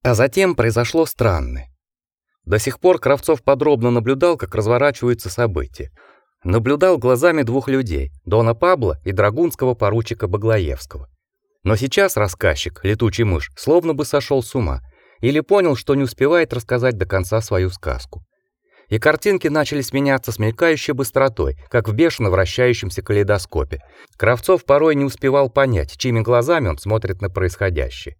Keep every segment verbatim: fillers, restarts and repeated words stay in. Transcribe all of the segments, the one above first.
А затем произошло странное. До сих пор Кравцов подробно наблюдал, как разворачиваются события. Наблюдал глазами двух людей: Дона Пабло и драгунского поручика Баглаевского. Но сейчас рассказчик, летучий мышь, словно бы сошел с ума или понял, что не успевает рассказать до конца свою сказку. И картинки начали сменяться с мелькающей быстротой, как в бешено вращающемся калейдоскопе. Кравцов порой не успевал понять, чьими глазами он смотрит на происходящее.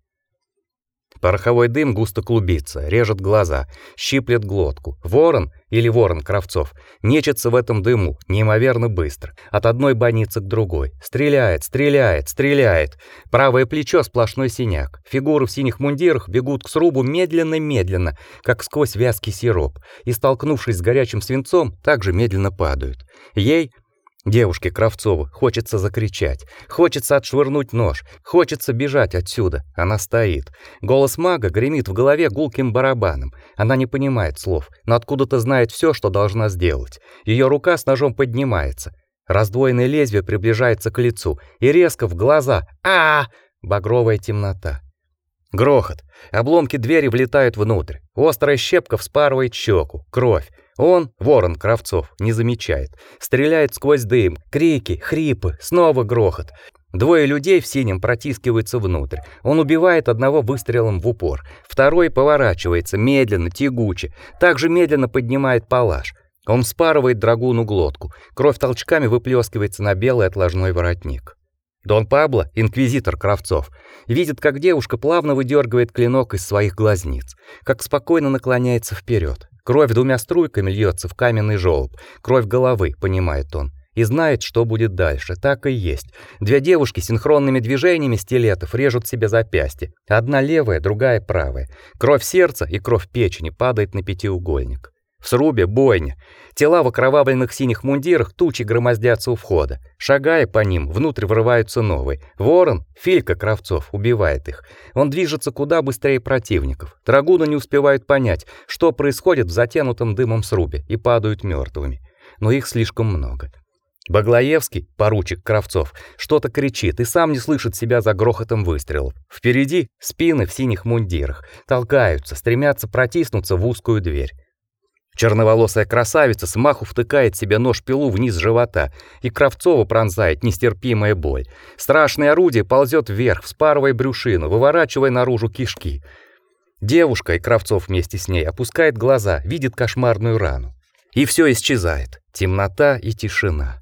Пороховой дым густо клубится, режет глаза, щиплет глотку. Ворон, или ворон Кравцов, нечется в этом дыму неимоверно быстро, от одной больницы к другой. Стреляет, стреляет, стреляет. Правое плечо сплошной синяк. Фигуры в синих мундирах бегут к срубу медленно-медленно, как сквозь вязкий сироп, и, столкнувшись с горячим свинцом, также медленно падают. Ей, девушке Кравцову, хочется закричать, хочется отшвырнуть нож, хочется бежать отсюда. Она стоит. Голос мага гремит в голове гулким барабаном. Она не понимает слов, но откуда-то знает все, что должна сделать. Ее рука с ножом поднимается. Раздвоенное лезвие приближается к лицу, и резко в глаза. А! Багровая темнота. Грохот. Обломки двери влетают внутрь. Острая щепка вспарывает щеку. Кровь. Он, ворон Кравцов, не замечает. Стреляет сквозь дым. Крики, хрипы, снова грохот. Двое людей в синем протискиваются внутрь. Он убивает одного выстрелом в упор. Второй поворачивается медленно, тягуче. Также медленно поднимает палаш. Он вспарывает драгуну глотку. Кровь толчками выплескивается на белый отложной воротник. Дон Пабло, инквизитор Кравцов, видит, как девушка плавно выдергивает клинок из своих глазниц, как спокойно наклоняется вперед. Кровь двумя струйками льется в каменный желоб. Кровь головы, понимает он, и знает, что будет дальше. Так и есть. Две девушки синхронными движениями стилетов режут себе запястья. Одна левая, другая правая. Кровь сердца и кровь печени падает на пятиугольник. В срубе бойня. Тела в окровавленных синих мундирах тучи громоздятся у входа. Шагая по ним, внутрь врываются новые. Ворон, Филька Кравцов, убивает их. Он движется куда быстрее противников. Драгуны не успевают понять, что происходит в затянутом дымом срубе, и падают мертвыми. Но их слишком много. Баглаевский, поручик Кравцов, что-то кричит и сам не слышит себя за грохотом выстрелов. Впереди спины в синих мундирах толкаются, стремятся протиснуться в узкую дверь. Черноволосая красавица с маху втыкает себе нож-пилу вниз живота, и Кравцова пронзает нестерпимая боль. Страшное орудие ползет вверх, вспарывая брюшину, выворачивая наружу кишки. Девушка, и Кравцов вместе с ней, опускает глаза, видит кошмарную рану. И все исчезает. Темнота и тишина.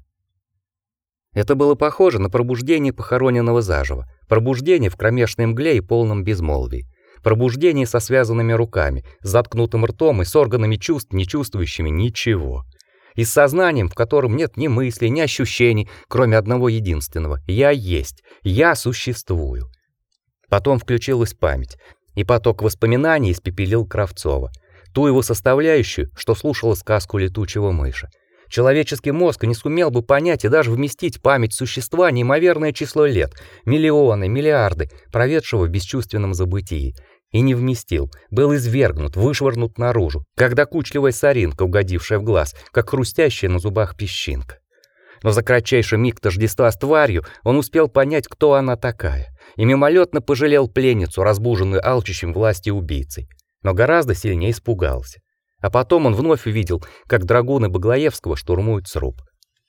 Это было похоже на пробуждение похороненного заживо, пробуждение в кромешной мгле и полном безмолвии. Пробуждение со связанными руками, с заткнутым ртом и с органами чувств, не чувствующими ничего. И с сознанием, в котором нет ни мыслей, ни ощущений, кроме одного единственного: я есть, я существую. Потом включилась память, и поток воспоминаний испепелил Кравцова, ту его составляющую, что слушала сказку летучего мыша. Человеческий мозг не сумел бы понять и даже вместить память существа неимоверное число лет, миллионы, миллиарды, проведшего в бесчувственном забытии. И не вместил, был извергнут, вышвырнут наружу, как докучливая соринка, угодившая в глаз, как хрустящая на зубах песчинка. Но за кратчайший миг тождества с тварью он успел понять, кто она такая, и мимолетно пожалел пленницу, разбуженную алчущим власти убийцей, но гораздо сильнее испугался. А потом он вновь увидел, как драгуны Баглаевского штурмуют сруб.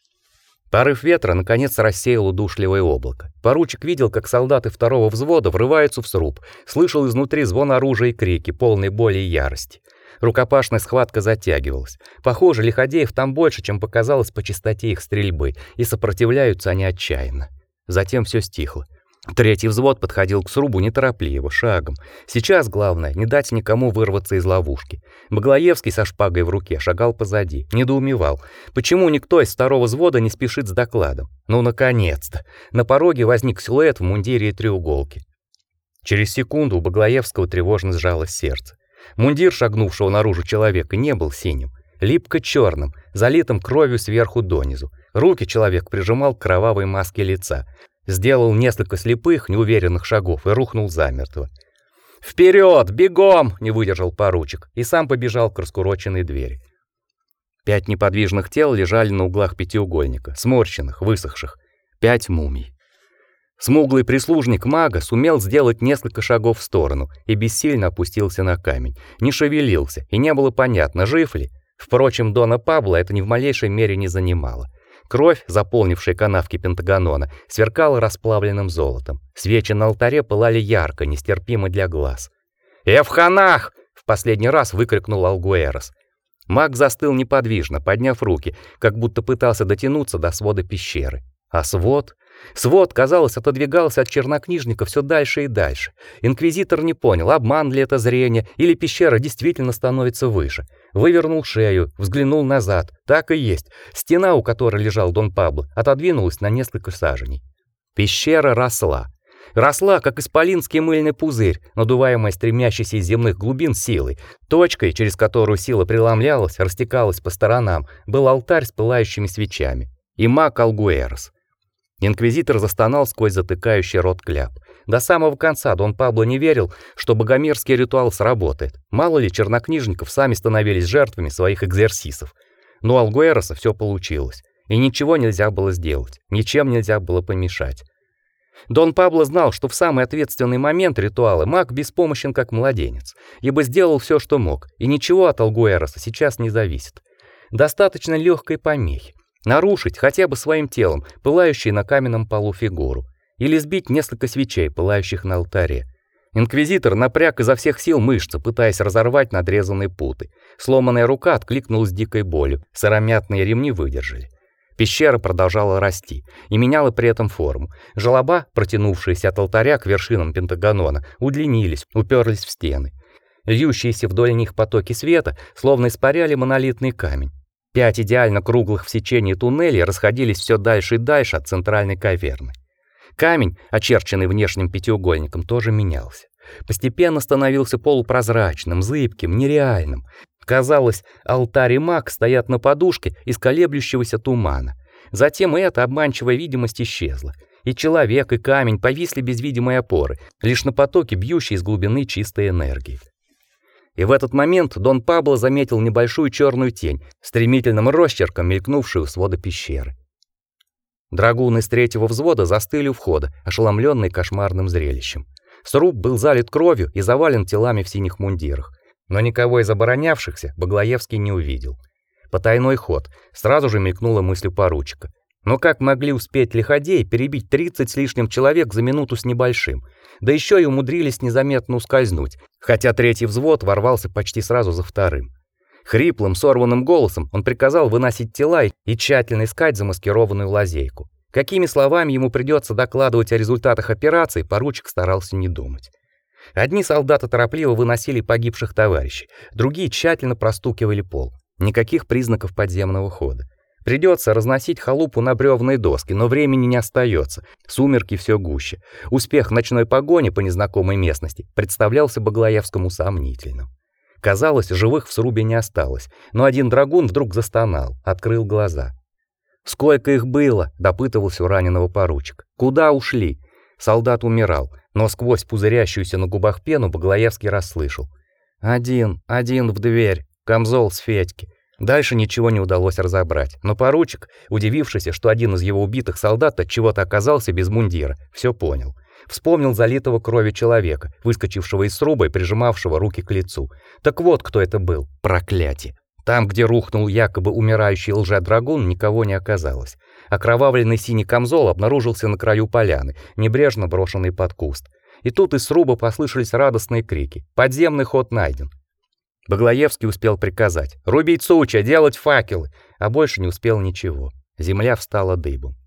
Порыв ветра наконец рассеял удушливое облако. Поручик видел, как солдаты второго взвода врываются в сруб, слышал изнутри звон оружия и крики, полные боли и ярости. Рукопашная схватка затягивалась. Похоже, лиходеев там больше, чем показалось по частоте их стрельбы, и сопротивляются они отчаянно. Затем все стихло. Третий взвод подходил к срубу неторопливо, шагом. Сейчас главное не дать никому вырваться из ловушки. Баглаевский со шпагой в руке шагал позади, недоумевал, почему никто из второго взвода не спешит с докладом. Ну наконец-то. На пороге возник силуэт в мундире и треуголке. Через секунду у Баглаевского тревожно сжалось сердце. Мундир шагнувшего наружу человека не был синим, липко черным, залитым кровью сверху донизу. Руки человек прижимал к кровавой маске лица. Сделал несколько слепых, неуверенных шагов и рухнул замертво. «Вперед! Бегом!» — не выдержал поручик и сам побежал к раскуроченной двери. Пять неподвижных тел лежали на углах пятиугольника, сморщенных, высохших. Пять мумий. Смуглый прислужник мага сумел сделать несколько шагов в сторону и бессильно опустился на камень. Не шевелился, и не было понятно, жив ли. Впрочем, Дона Пабло это ни в малейшей мере не занимало. Кровь, заполнившая канавки Пентагонона, сверкала расплавленным золотом. Свечи на алтаре пылали ярко, нестерпимо для глаз. «Эвханах!» — в последний раз выкрикнул Algueros. Маг застыл неподвижно, подняв руки, как будто пытался дотянуться до свода пещеры. А свод? Свод, казалось, отодвигался от чернокнижника все дальше и дальше. Инквизитор не понял, обман ли это зрение, или пещера действительно становится выше. Вывернул шею, взглянул назад. Так и есть. Стена, у которой лежал Дон Пабло, отодвинулась на несколько саженей. Пещера росла. Росла, как исполинский мыльный пузырь, надуваемая стремящейся из земных глубин силой. Точкой, через которую сила преломлялась, растекалась по сторонам, был алтарь с пылающими свечами. И маг Algueros. Инквизитор застонал сквозь затыкающий рот кляп. До самого конца Дон Пабло не верил, что богомерзкий ритуал сработает. Мало ли чернокнижников сами становились жертвами своих экзерсисов. Но у Algueros все получилось, и ничего нельзя было сделать, ничем нельзя было помешать. Дон Пабло знал, что в самый ответственный момент ритуала маг беспомощен как младенец, ибо сделал все, что мог, и ничего от Algueros сейчас не зависит. Достаточно легкой помехи. Нарушить хотя бы своим телом пылающую на каменном полу фигуру или сбить несколько свечей, пылающих на алтаре. Инквизитор напряг изо всех сил мышцы, пытаясь разорвать надрезанные путы. Сломанная рука откликнулась дикой болью, сыромятные ремни выдержали. Пещера продолжала расти и меняла при этом форму. Желоба, протянувшиеся от алтаря к вершинам Пентагонона, удлинились, уперлись в стены. Льющиеся вдоль них потоки света словно испаряли монолитный камень. Пять идеально круглых в сечении туннелей расходились все дальше и дальше от центральной каверны. Камень, очерченный внешним пятиугольником, тоже менялся. Постепенно становился полупрозрачным, зыбким, нереальным. Казалось, алтарь и маг стоят на подушке из колеблющегося тумана. Затем и эта обманчивая видимость исчезла. И человек, и камень повисли без видимой опоры, лишь на потоке бьющей из глубины чистой энергии. И в этот момент Дон Пабло заметил небольшую черную тень, стремительным росчерком мелькнувшую у свода пещеры. Драгуны из третьего взвода застыли у входа, ошеломленные кошмарным зрелищем. Сруб был залит кровью и завален телами в синих мундирах, но никого из оборонявшихся Баглаевский не увидел. Потайной ход, сразу же мелькнула мысль поручика. Но как могли успеть лиходеи перебить тридцать с лишним человек за минуту с небольшим? Да еще и умудрились незаметно ускользнуть, хотя третий взвод ворвался почти сразу за вторым. Хриплым, сорванным голосом он приказал выносить тела и тщательно искать замаскированную лазейку. Какими словами ему придется докладывать о результатах операции, поручик старался не думать. Одни солдаты торопливо выносили погибших товарищей, другие тщательно простукивали пол. Никаких признаков подземного хода. Придется разносить халупу на бревные доски, но времени не остается. Сумерки все гуще. Успех ночной погони по незнакомой местности представлялся Баглаевскому сомнительным. Казалось, живых в срубе не осталось, но один драгун вдруг застонал, открыл глаза. Сколько их было, допытывался у раненого поручик. Куда ушли? Солдат умирал, но сквозь пузырящуюся на губах пену Баглаевский расслышал: один, один в дверь, камзол с Федьки. Дальше ничего не удалось разобрать, но поручик, удивившийся, что один из его убитых солдат от чего-то оказался без мундира, все понял. Вспомнил залитого кровью человека, выскочившего из сруба и прижимавшего руки к лицу. Так вот, кто это был, проклятие. Там, где рухнул якобы умирающий лже-драгун, никого не оказалось. Окровавленный синий камзол обнаружился на краю поляны, небрежно брошенный под куст. И тут из сруба послышались радостные крики: подземный ход найден. Баглаевский успел приказать: рубить сучья, делать факелы, а больше не успел ничего. Земля встала дыбом.